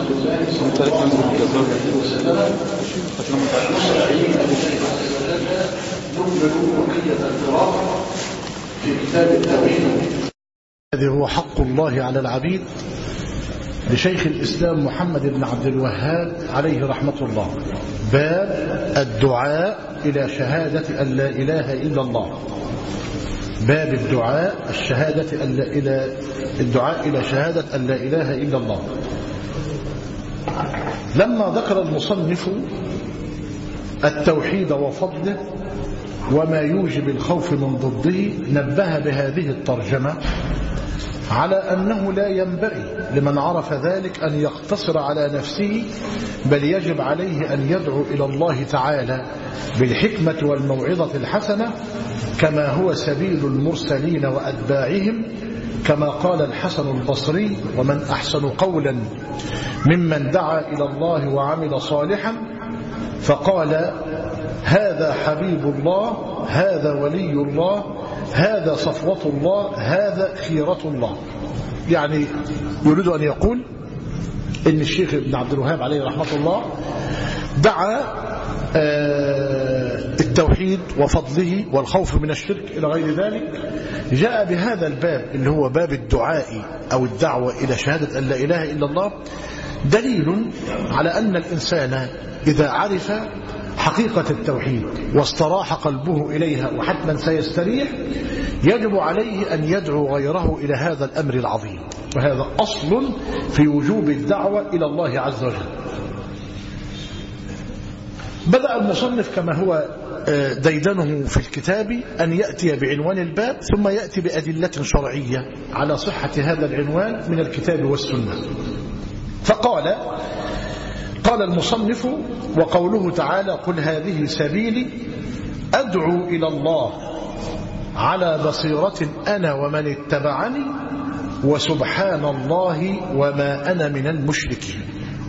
الله صلى الله عليه وسلم المستعين نكمل بقية القراءة في كتاب التوحيد. هذا هو حق الله على العبيد لشيخ الإسلام محمد بن عبد الوهاب عليه رحمة الله. باب الدعاء إلى شهادة أن لا إله إلا الله. باب الدعاء الدعاء إلى شهادة أن لا إله إلا الله. لما ذكر المصنف التوحيد وفضله وما يوجب الخوف من ضده نبه بهذه الترجمة على أنه لا ينبغي لمن عرف ذلك أن يقتصر على نفسه، بل يجب عليه أن يدعو إلى الله تعالى بالحكمة والموعظة الحسنة كما هو سبيل المرسلين وأتباعهم، كما قال الحسن البصري: ومن أحسن قولا ممن دعا إلى الله وعمل صالحا. فقال: هذا حبيب الله، هذا ولي الله، هذا صفوة الله، هذا خيرة الله. يعني يريد أن يقول إن الشيخ ابن عبد الوهاب عليه رحمة الله دعا التوحيد وفضله والخوف من الشرك إلى غير ذلك. جاء بهذا الباب اللي هو باب الدعاء أو الدعوة إلى شهادة أن لا إله إلا الله دليل على أن الإنسان إذا عرف حقيقة التوحيد واستراح قلبه إليها وحتما سيستريح، يجب عليه أن يدعو غيره إلى هذا الأمر العظيم، وهذا أصل في وجوب الدعوة إلى الله عز وجل. بدأ المصنف كما هو ديدنه في الكتاب أن يأتي بعنوان الباب ثم يأتي بأدلة شرعية على صحة هذا العنوان من الكتاب والسنة. فقال المصنف: وقوله تعالى: قل هذه سبيلي أدعو إلى الله على بصيرة أنا ومن اتبعني وسبحان الله وما أنا من المشركين.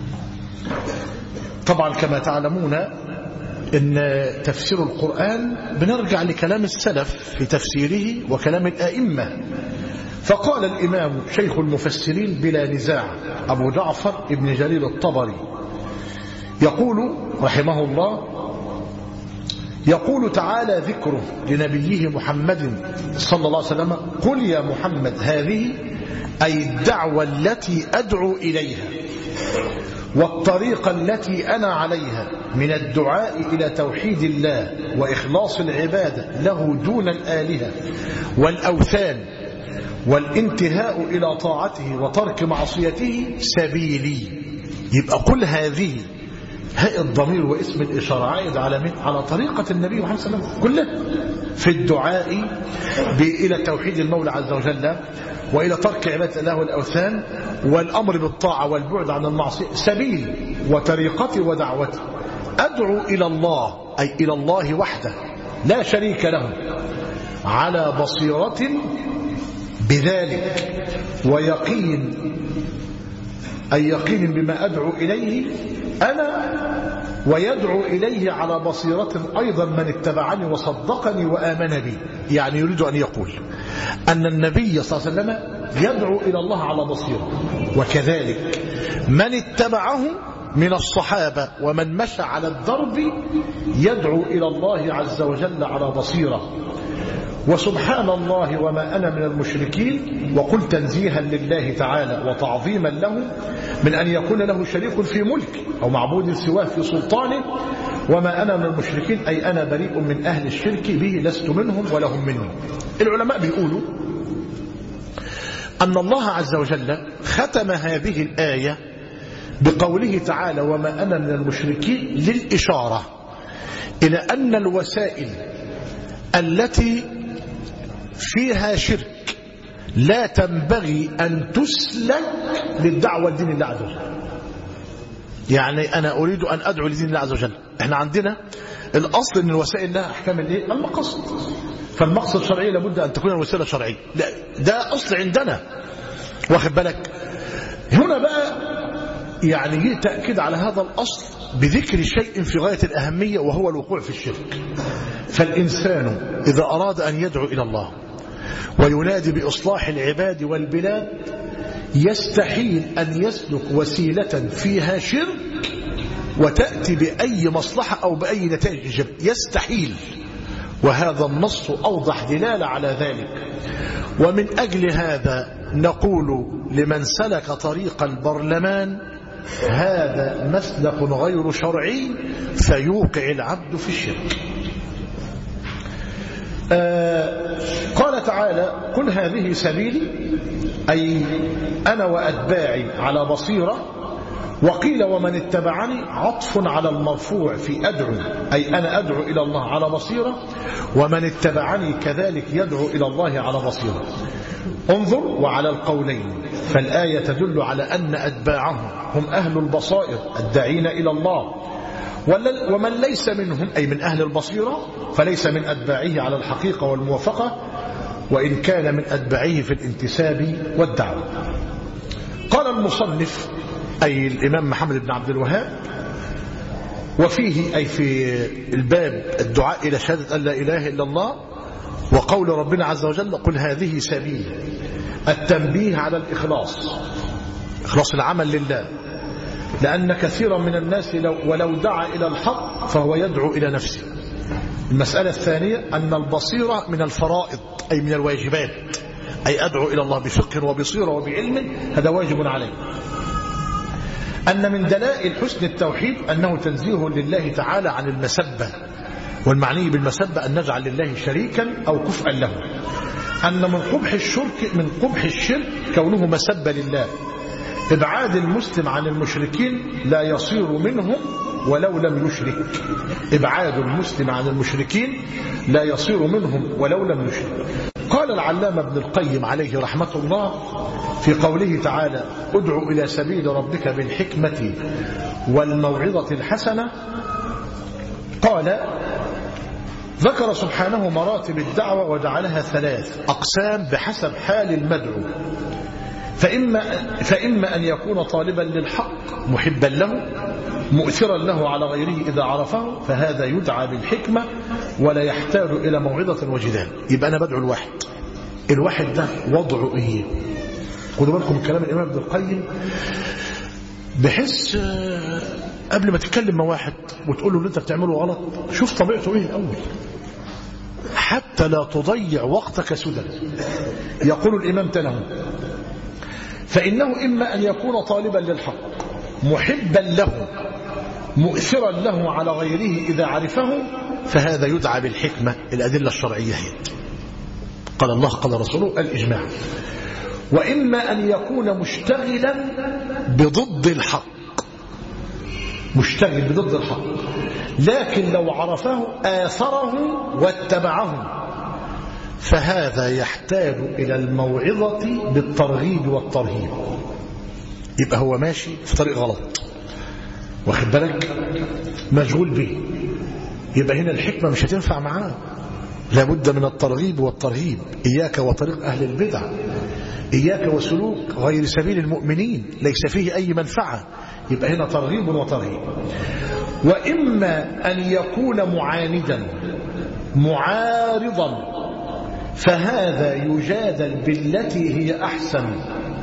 طبعا كما تعلمون إن تفسير القرآن بنرجع لكلام السلف في تفسيره وكلام الأئمة. فقال الإمام شيخ المفسرين بلا نزاع أبو جعفر ابن جرير الطبري يقول رحمه الله: يقول تعالى ذكره لنبيه محمد صلى الله عليه وسلم: قل يا محمد هذه أي الدعوة التي أدعو إليها والطريقة التي أنا عليها من الدعاء إلى توحيد الله وإخلاص العبادة له دون الآلهة والأوثان والانتهاء إلى طاعته وترك معصيته سبيلي. يبقى قل هذه هاء الضمير واسم الإشارة عائد على طريقة النبي محمد صلى الله عليه وسلم كله في الدعاء إلى توحيد المولى عز وجل وإلى ترك عبادة الله والأوثان والأمر بالطاعة والبعد عن المعصية سبيل وطريقتي ودعوتي. أدعو إلى الله أي إلى الله وحده لا شريك له على بصيرة بذلك ويقين، أي يقين بما أدعو إليه أنا ويدعو إليه على بصيرة أيضا من اتبعني وصدقني وآمن بي. يعني يريد أن يقول أن النبي صلى الله عليه وسلم يدعو إلى الله على بصيرة، وكذلك من اتبعه من الصحابة ومن مشى على الدرب يدعو إلى الله عز وجل على بصيرة. وسبحان الله وما أنا من المشركين، وقل تنزيها لله تعالى وتعظيما له من أن يكون له شريك في ملك أو معبود سواه في سلطانه. وما أنا من المشركين أي أنا بريء من أهل الشرك به، لست منهم ولا هم مني. العلماء بيقولوا أن الله عز وجل ختم هذه الآية بقوله تعالى: وما أنا من المشركين، للإشارة إلى أن الوسائل التي فيها شرك لا تنبغي أن تسلك للدعوة لدين الله عز وجل. يعني أنا أريد أن أدعو لدين الله عز وجل، احنا عندنا الأصل أن الوسائل لها أحكام المقصد، فالمقصد الشرعي لابد أن تكون الوسيلة شرعية، ده أصل عندنا، واخد بالك. هنا بقى يعني تأكيد على هذا الأصل بذكر شيء في غاية الأهمية وهو الوقوع في الشرك. فالإنسان إذا أراد أن يدعو إلى الله وينادي بإصلاح العباد والبلاد يستحيل أن يسلك وسيلة فيها شرك وتأتي بأي مصلحة أو بأي نتائج إيجابية، يستحيل. وهذا النص أوضح دلالة على ذلك. ومن أجل هذا نقول لمن سلك طريق البرلمان هذا مسلك غير شرعي فيوقع العبد في الشرك. قال تعالى: قل هذه سبيلي، أي أنا وأتباعي على بصيرة. وقيل ومن اتبعني عطف على المرفوع في أدعو، أي أنا أدعو إلى الله على بصيرة، ومن اتبعني كذلك يدعو إلى الله على بصيرة. انظر وعلى القولين، فالآية تدل على أن أتباعهم هم أهل البصائر الداعين إلى الله، ومن ليس منهم أي من أهل البصيرة فليس من أتباعه على الحقيقة والموافقة، وإن كان من أتباعه في الانتساب والدعوة. قال المصنف أي الإمام محمد بن عبد الوهاب: وفيه أي في الباب الدعاء إلى شهادة أن لا إله إلا الله وقول ربنا عز وجل: قل هذه سبيل، التنبيه على الإخلاص، إخلاص العمل لله، لأن كثيرا من الناس ولو دعا إلى الحق فهو يدعو إلى نفسه. المسألة الثانية أن البصيرة من الفرائض أي من الواجبات، أي أدعو إلى الله بفقه وبصيرة وبعلم، هذا واجب عليه. أن من دلائل حسن التوحيد أنه تنزيه لله تعالى عن المسبة، والمعني بالمسبة أن نجعل لله شريكا أو كفءا له. أن من قبح الشرك كونه مسبة لله. إبعاد المسلم عن المشركين لا يصير منهم ولو لم يشرك. إبعاد المسلم عن المشركين لا يصير منهم ولو لم يشرك. قال العلامة ابن القيم عليه رحمة الله في قوله تعالى: ادع إلى سبيل ربك بالحكمة والموعظة الحسنة، قال: ذكر سبحانه مراتب الدعوة وجعلها 3 أقسام بحسب حال المدعو. فإما أن يكون طالبا للحق محبا له مؤثرا له على غيره إذا عرفه، فهذا يدعى بالحكمة ولا يحتاج إلى موعظة وجدال. يبقى أنا بدعو الواحد ده وضعه إيه؟ خدوا بالكم كلام الإمام ابن القيم، بحس قبل ما تتكلم مع واحد وتقول له اللي أنت بتعمله غلط شوف طبيعته إيه الأول حتى لا تضيع وقتك سدى. يقول الإمام تنهم: فإنه إما أن يكون طالبا للحق محبا له مؤثرا له على غيره إذا عرفه، فهذا يدعى بالحكمة. الأدلة الشرعية هي قال الله قال رسوله الإجماع. وإما أن يكون مشتغلا بضد الحق، مشتغل بضد الحق، لكن لو عرفه آثره واتبعه، فهذا يحتاج إلى الموعظة بالترغيب والترهيب. يبقى هو ماشي في طريق غلط، واخد بالك، مشغول به، يبقى هنا الحكمة مش هتنفع معاه، لابد من الترغيب والترهيب. إياك وطريق أهل البدع، إياك وسلوك غير سبيل المؤمنين ليس فيه أي منفعة، يبقى هنا ترغيب وترهيب. وإما أن يكون معاندا معارضا، فهذا يجادل بالتي هي أحسن،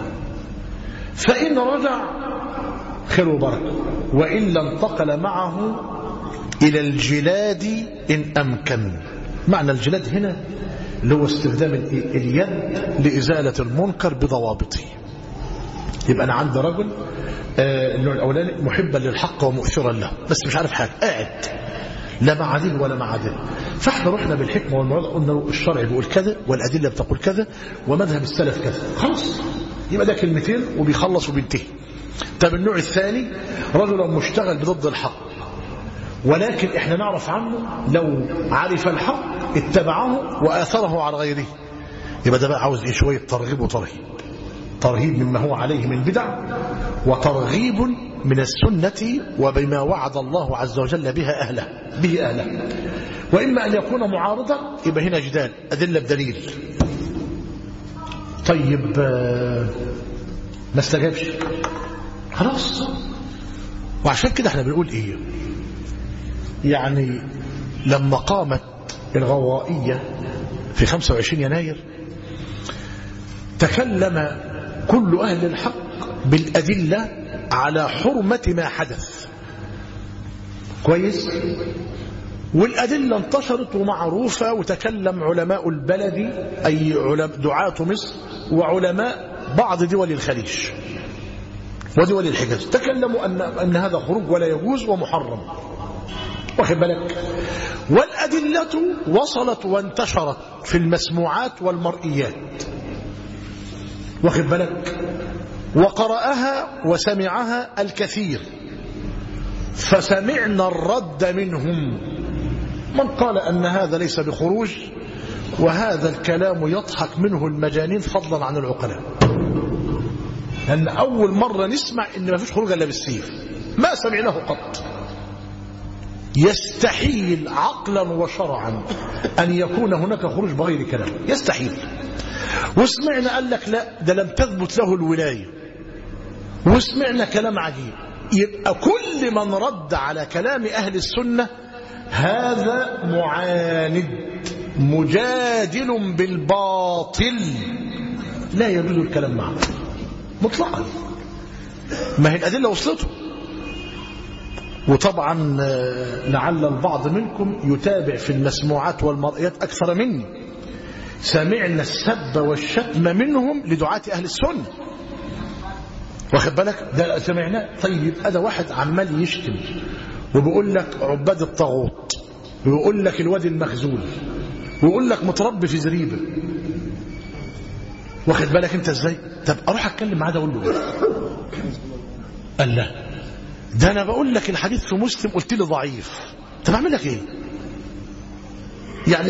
فإن رجع خير وبركة، وإلا انتقل معه إلى الجلاد إن أمكن. معنى الجلاد هنا اللي هو استخدام اليد لإزالة المنكر بضوابطه. يبقى أنا عندي رجل النوع الأولاني محبا للحق ومؤثرا له، بس مش عارف حاجة، قاعد لا مع دين ولا مع دين. فاحنا رحنا بالحكمة والموعظة، قلنا الشرع بيقول كذا والأدلة بتقول كذا ومذهب السلف كذا، خلاص يبقى ده كلمتين وبيخلص وبينتهي. طب النوع الثاني رجل مشتغل بضد الحق، ولكن احنا نعرف عنه لو عرف الحق اتبعه وآثره على غيره، يبقى ده بقى عاوز ايه؟ شوية ترغيب وترهيب. ترهيب مما هو عليه من بدع، وترغيب من السنة وبما وعد الله عز وجل به أهله. وإما أن يكون معارضا، يبقى هنا جدال أدلة بدليل. طيب ما استجابش، خلاص. وعشان كده احنا بنقول ايه؟ يعني لما قامت الغوائية في 25 يناير تكلم كل أهل الحق بالأدلة على حرمة ما حدث. كويس؟ والأدلة انتشرت ومعروفة، وتكلم علماء البلد أي دعاة مصر وعلماء بعض دول الخليج ودول الحجاز، تكلموا أن هذا خروج ولا يجوز ومحرم. واخد بالك؟ والأدلة وصلت وانتشرت في المسموعات والمرئيات. واخد بالك؟ وقرأها وسمعها الكثير، فسمعنا الرد منهم من قال أن هذا ليس بخروج، وهذا الكلام يضحك منه المجانين فضلا عن العقلاء، لأن أول مرة نسمع إن ما فيش خروج إلا بالسيف، ما سمعناه قط. يستحيل عقلا وشرعا أن يكون هناك خروج بغير كلام، يستحيل. وسمعنا قال لك لا ده لم تثبت له الولاية، وسمعنا كلام عجيب. يبقى كل من رد على كلام أهل السنة هذا معاند مجادل بالباطل، لا يجوز الكلام معه مطلقا. ما هي الأدلة وصلته. وطبعا لعل البعض منكم يتابع في المسموعات والمرئيات أكثر مني، سمعنا السب والشتم منهم لدعاة أهل السنة. واخد بالك؟ ده سمعناه. طيب هذا واحد عمال يشتم وبيقول لك عباد الطاغوت، ويقول لك الوادي المخزول، ويقول لك متربي في زريبه. واخد بالك انت ازاي؟ طب اروح اتكلم معاه ده اقول له ايه؟ قال لا ده انا بقول لك الحديث في مسلم قلت لي ضعيف. طب اعمل لك ايه؟ يعني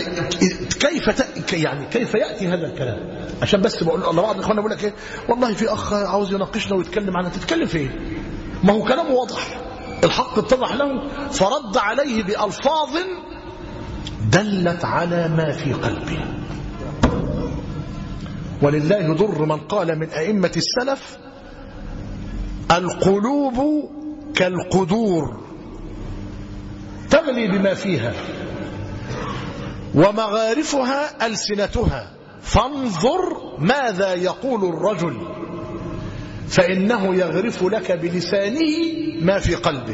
كيف ياتي هذا الكلام؟ عشان بس بقول الله، بعض اخواننا بيقول لك ايه، والله في اخ عاوز يناقشنا ويتكلم معنا. تتكلم في ايه؟ ما هو كلامه واضح، الحق اتضح له، فرد عليه بألفاظ دلت على ما في قلبه. ولله ضر من قال من أئمة السلف القلوب كالقدور تغلي بما فيها ومغارفها ألسنتها، فانظر ماذا يقول الرجل فإنه يغرف لك بلسانه ما في قلبه.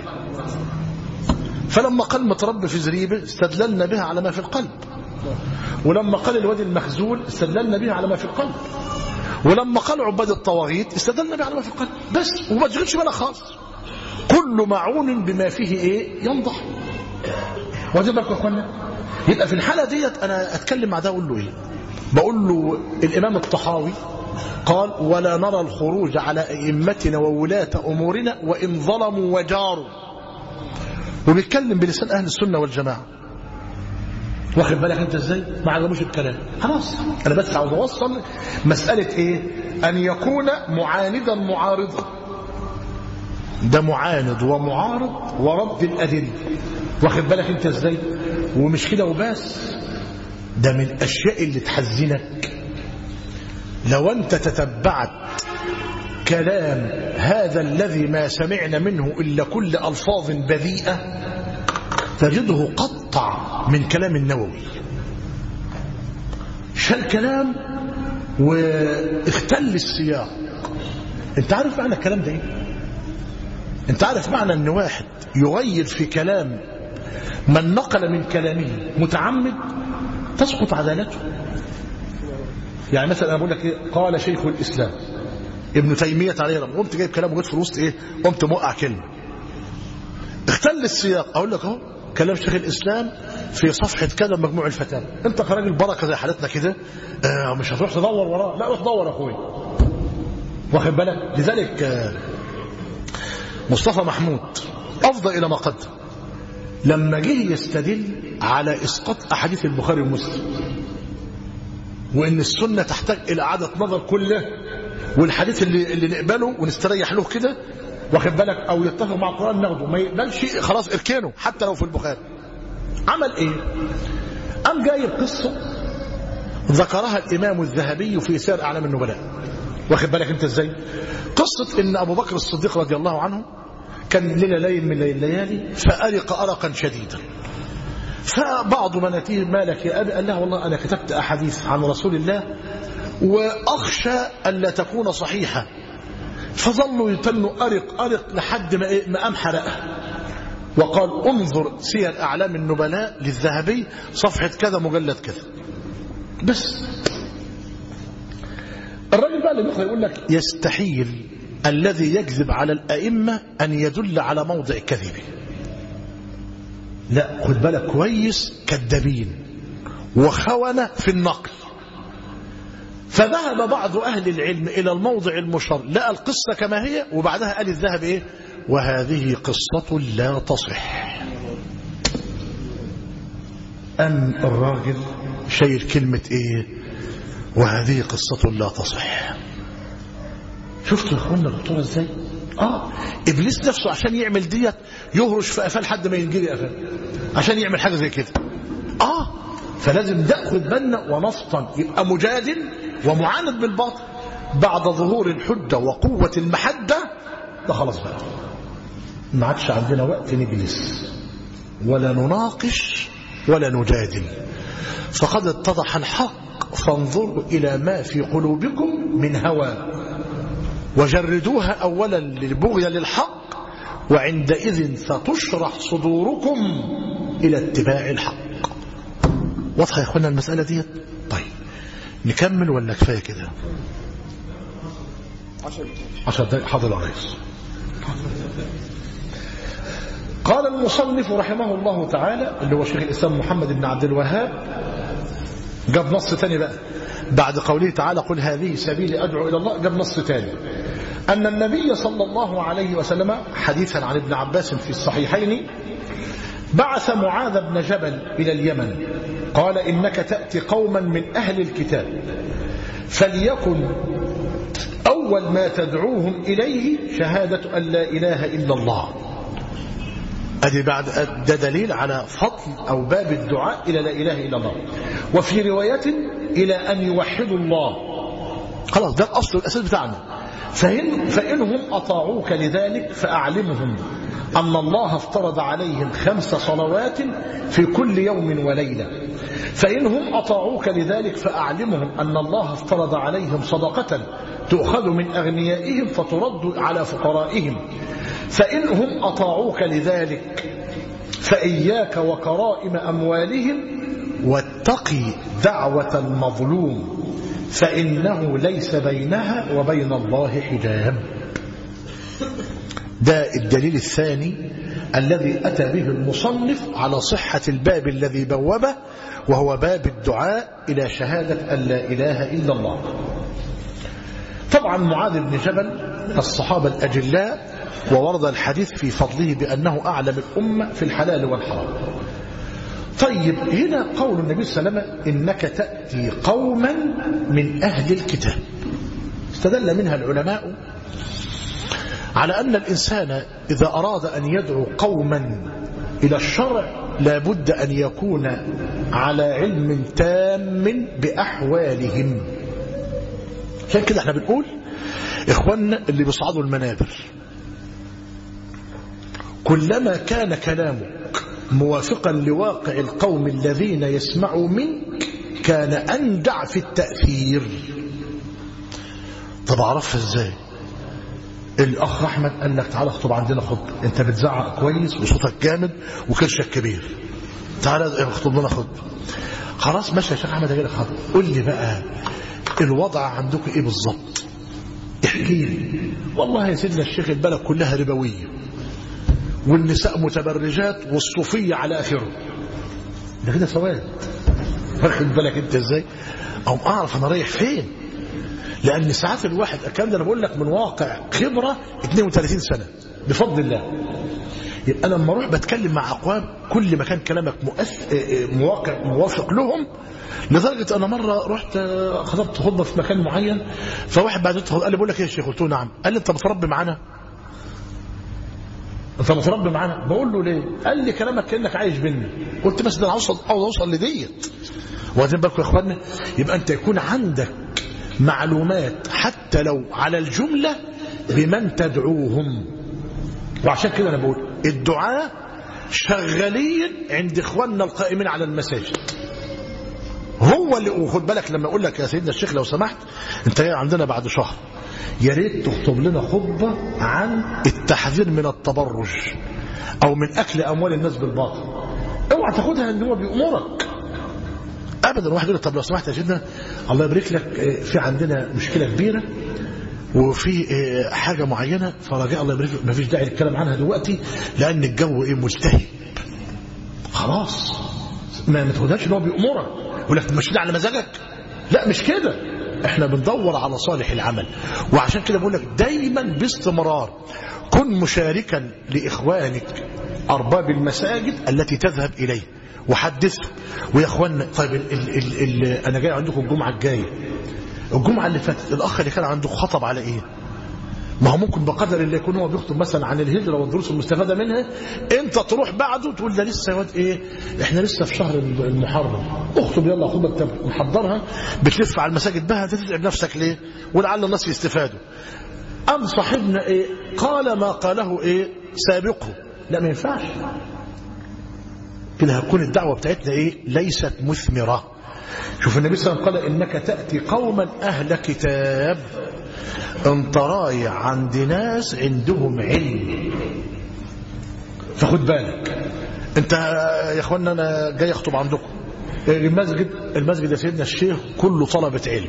فلما قال متربي في زريبه استدللنا بها على ما في القلب، ولما قال الوادي المخزول استدللنا بها على ما في القلب، ولما قال عباد الطواغيت استدللنا بها على ما في القلب بس، وما تشغلش بالك خالص. كل معون بما فيه ايه ينضح. واجب لك يا اخوانا. يبقى في الحاله ديت انا اتكلم مع ده اقول له ايه؟ بقول له الامام الطحاوي قال ولا نرى الخروج على ائمتنا وولاة امورنا وان ظلموا وجاروا، وبيتكلم بلسان اهل السنه والجماعه. واخد بالك انت ازاي؟ ما عجبوش الكلام خلاص. انا بس عاوز اوصل مساله ايه؟ ان يكون معاندا معارضا، ده معاند ومعارض ورد الادله. واخد بالك انت ازاي؟ ومش كده وبس، ده من الاشياء اللي تحزنك لو انت تتبعت كلام هذا الذي ما سمعنا منه الا كل الفاظ بذيئه، تجده قطع من كلام النووي، شال كلام واختل السياق. انت عارف معنى الكلام ده ايه؟ انت عارف معنى ان واحد يغير في كلام من نقل من كلامه متعمد تسقط عدالته. يعني مثلا انا بقول لك ايه، قال شيخ الاسلام ابن تيميه عليه رحمه، قمت جايب كلامه وجيت في الوسط ايه، قمت موقع كلمه اختل السياق، اقول لك اهو كلام شيخ الاسلام في صفحه كذا مجموع الفتاوى. انت كراجل بركه زي حالتنا كده مش هتروح تدور وراه، لا روح دور يا اخويا. واخد بالك؟ لذلك مصطفى محمود افضى الى ما قدم لما جه يستدل على اسقاط احاديث البخاري ومسلم، وان السنه تحتاج الى اعاده نظر كله، والحديث اللي نقبله ونستريح له كده، واخد بالك، او يتفق مع القران ناخده، ما يقبلش خلاص اركنه حتى لو في البخاري. عمل ايه؟ قام جايب قصه ذكرها الامام الذهبي في سير اعلام النبلاء. واخد بالك انت ازاي؟ قصه ان ابو بكر الصديق رضي الله عنه كان ليله ليل من الليالي فأرق أرقا شديدا، فبعض بناته ما لك يا أبي؟ قال له والله أنا كتبت أحاديث عن رسول الله وأخشى ألا تكون صحيحة، فظلوا يتنوا أرق لحد ما قام حرقها، وقال انظر سير أعلام النبلاء للذهبي صفحة كذا مجلد كذا. بس الراجل بقى اللي بيقول لك يستحيل الذي يكذب على الأئمة أن يدل على موضع كذبه. لا، خد بالك كويس، كذابين وخونة في النقل. فذهب بعض أهل العلم إلى الموضع المشار، لقى القصة كما هي، وبعدها قال الذهب إيه؟ وهذه قصة لا تصح. أم الراجل شايل كلمة إيه؟ وهذه قصة لا تصح. شفتوا يا اخوانا الخطوره ازاي؟ ابليس نفسه عشان يعمل ديت يهرش في قفاه لحد ما ينجري قفاه عشان يعمل حاجه زي كده. فلازم ناخد بالنا ونفطن، يبقى مجادل ومعاند بالباطل بعد ظهور الحجه وقوه المحده. ده خلاص بقى ما عادش عندنا وقت نجلس ولا نناقش ولا نجادل، فقد اتضح الحق. فانظروا إلى ما في قلوبكم من هوى وجردوها أولا للبغية للحق، وعندئذ ستشرح صدوركم إلى اتباع الحق. واضحة يا أخوانا المسألة دي؟ طيب نكمل ولا كفاية كده؟ 10 دقائق. حاضر يا ريس. قال المصنف رحمه الله تعالى اللي هو شيخ الإسلام محمد بن عبد الوهاب، جاب نص ثاني بقى بعد قوله تعالى قل هذه سبيلي أدعو إلى الله، جاب نص ثاني أن النبي صلى الله عليه وسلم حديثا عن ابن عباس في الصحيحين بعث معاذ بن جبل إلى اليمن، قال إنك تأتي قوما من أهل الكتاب، فليكن أول ما تدعوهم إليه شهادة أن لا إله إلا الله. أدي بعد ده دليل على فضل أو باب الدعاء إلى لا إله إلا الله، وفي رواية إلى أن يوحدوا الله. خلاص ده الأصل الأساس بتاعنا. فإنهم أطاعوك لذلك فأعلمهم أن الله افترض عليهم 5 صلوات في كل يوم وليلة. فإنهم أطاعوك لذلك فأعلمهم أن الله افترض عليهم صدقة تؤخذ من أغنيائهم فترد على فقرائهم. فإنهم أطاعوك لذلك فإياك وكرائم أموالهم، واتقي دعوة المظلوم فإنه ليس بينها وبين الله حجاب. ده الدليل الثاني الذي أتى به المصنف على صحة الباب الذي بوبه، وهو باب الدعاء إلى شهادة أن لا إله إلا الله. طبعا معاذ بن جبل الصحابة الأجلاء، وورد الحديث في فضله بأنه أعلم الأمة في الحلال والحرام. طيب هنا قول النبي صلى الله عليه وسلم إنك تأتي قوما من أهل الكتاب، استدل منها العلماء على أن الإنسان إذا أراد أن يدعو قوما إلى الشرع لابد أن يكون على علم تام بأحوالهم. عشان كده احنا بنقول إخواننا اللي بيصعدوا المنابر، كلما كان كلامك موافقا لواقع القوم الذين يسمعوا منك كان أنجع في التأثير. طب أعرفها إزاي؟ الأخ أحمد قال لك تعالى اخطب عندنا خطبة، أنت بتزعق كويس وصوتك جامد وكرشك كبير، تعالى اخطب لنا خطبة. خلاص ماشي يا شيخ أحمد أجي لك خطبة، قول لي بقى الوضع عندكم إيه بالظبط؟ احكي لي. والله يا سيدنا الشيخ البلد كلها ربوية والنساء متبرجات والصوفية على آخره. ده كده سواد، واخد بالك أنت إزاي؟ أو أعرف أنا رايح فين، لأن ساعات الواحد الكلام ده أنا بقول لك من واقع خبرة 32 سنة بفضل الله. يبقى أنا لما أروح بتكلم مع أقوام كل ما كان كلامك موافق لهم، لدرجة أنا مرة رحت خطبت خطبة في مكان معين، فواحد بعد قال لي بقول لك إيه يا شيخ؟ قلت له نعم. قال لي أنت متربي معانا؟ أنت متربي معانا؟ بقول له ليه؟ قال لي كلامك كأنك عايش بيني. قلت بس ده أنا عاوز أوصل لديت. واخدين بالكم يا إخواننا؟ يبقى أنت يكون عندك معلومات حتى لو على الجملة بمن تدعوهم. وعشان كده أنا بقول الدعاء شغالين عند إخواننا القائمين على المساجد، هم هو اللي وخد بالك لما اقول لك يا سيدنا الشيخ لو سمحت انت جاي عندنا بعد شهر، يا ريت تخطب لنا خطبه عن التحذير من التبرج او من اكل اموال الناس بالباطل. اوعى تاخدها ان هو بيأمرك ابدا. واحد يقول طب لو سمحت يا سيدنا الله يبارك لك في عندنا مشكله كبيره وفي حاجه معينه فرجاء الله يبارك لك ما فيش داعي للكلام عنها دلوقتي لان الجو ملتهب. خلاص ما تاخدهاش ان هو بيأمرك يقول لك مش ده على مزاجك. لا مش كده، احنا بندور على صالح العمل. وعشان كده بقول لك دايما باستمرار كن مشاركا لاخوانك ارباب المساجد التي تذهب اليه وحدثهم. ويا اخوانا طيب انا جاي عندكم الجمعه الجايه، الجمعه اللي فاتت الاخ اللي كان عنده خطب على ايه؟ ما هو ممكن بقدر الله يكون هو بيخطب مثلا عن الهجره والدروس المستفاده منها، انت تروح بعده تقول ده لسه واد ايه، احنا لسه في شهر المحرم، اخطب يلا خطبه محضرها بتلف على المساجد بها، تتعب نفسك ليه؟ ولعل الناس يستفادوا. ام صاحبنا ايه قال ما قاله ايه سابقه، لا ما ينفعش كده، هتكون الدعوه بتاعتنا ايه ليست مثمره. شوف النبي صلى الله عليه وسلم قال انك تاتي قوما اهل كتاب، انت رايح عند ناس عندهم علم، فخد بالك انت يا اخوانا انا جاي اخطب عندكم المسجد يا سيدنا الشيخ كله طلبة علم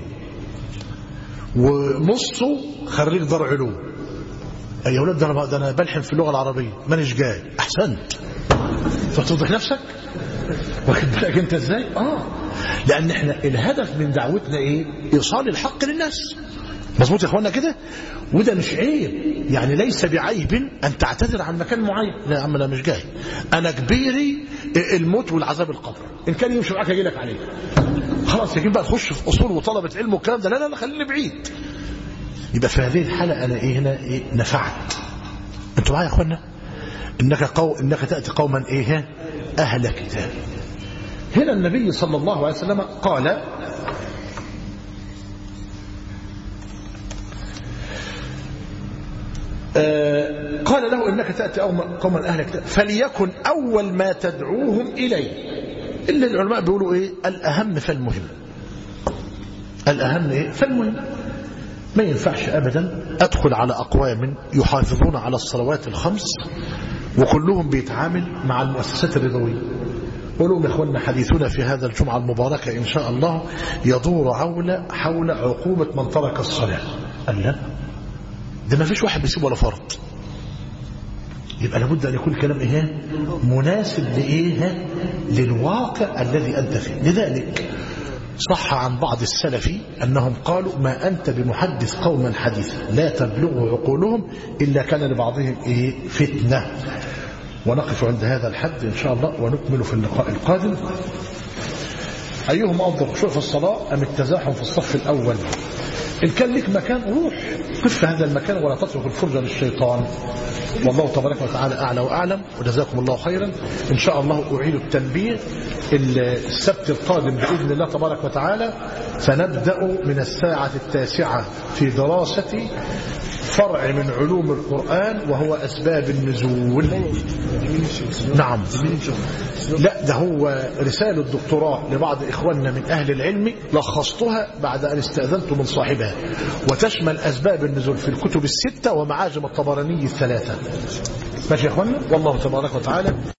ونصه خريج دار علوم. يا ولاد ده انا بلحن في اللغه العربيه مانيش جاي. احسنت، فتوضح نفسك واخد بالك انت ازاي؟ لان احنا الهدف من دعوتنا ايه؟ ايصال الحق للناس. مظبوط يا اخوانا كده؟ وده مش عيب، يعني ليس بعيب ان تعتذر عن مكان معين. لا يا عم انا مش جاي، انا كبيري الموت والعذاب القبر، ان كان يمشي معاك اجي لك عليه. خلاص يجي بقى تخش في اصول وطلبه علم والكلام ده، لا خليني بعيد. يبقى في هذه الحاله انا ايه هنا ايه نفعت. انتوا معايا يا اخوانا؟ انك تاتي قوما ايه اهل كتاب. هنا النبي صلى الله عليه وسلم قال له انك تاتي قوما اهل كتاب فليكن اول ما تدعوهم اليه. الا العلماء بيقولوا ايه الاهم فالمهم. الاهم ايه فالمهم. ما ينفعش ابدا ادخل على اقوام يحافظون على الصلوات الخمس وكلهم بيتعامل مع المؤسسات الربويه. قولوا يا اخواننا حديثنا في هذا الجمعه المباركه ان شاء الله يدور حول عقوبه من ترك الصلاه. قال لا ده ما فيش واحد بيسيب ولا فرض. يبقى لابد ان يكون الكلام ايه مناسب لايه للواقع الذي انت فيه. لذلك صح عن بعض السلف انهم قالوا ما انت بمحدث قوما حديثا لا تبلغه عقولهم الا كان لبعضهم ايه فتنه. ونقف عند هذا الحد ان شاء الله ونكمل في اللقاء القادم. ايهما افضل خشوع في الصلاه ام التزاحم في الصف الاول؟ إن كان لك مكان روح قف في هذا المكان ولا تترك الفرجة للشيطان. والله تبارك وتعالى أعلى وأعلم، وجزاكم الله خيرا. إن شاء الله أعيد التنبيه السبت القادم بإذن الله تبارك وتعالى سنبدأ من الساعة 9 في دراسة فرع من علوم القرآن وهو أسباب النزول. نعم لا ده هو رسالة الدكتوراه لبعض إخواننا من أهل العلم لخصتها بعد أن استأذنت من صاحبها، وتشمل أسباب النزول في الكتب الستة ومعاجم الطبراني الثلاثة. ماشي يا إخواننا، والله تبارك وتعالى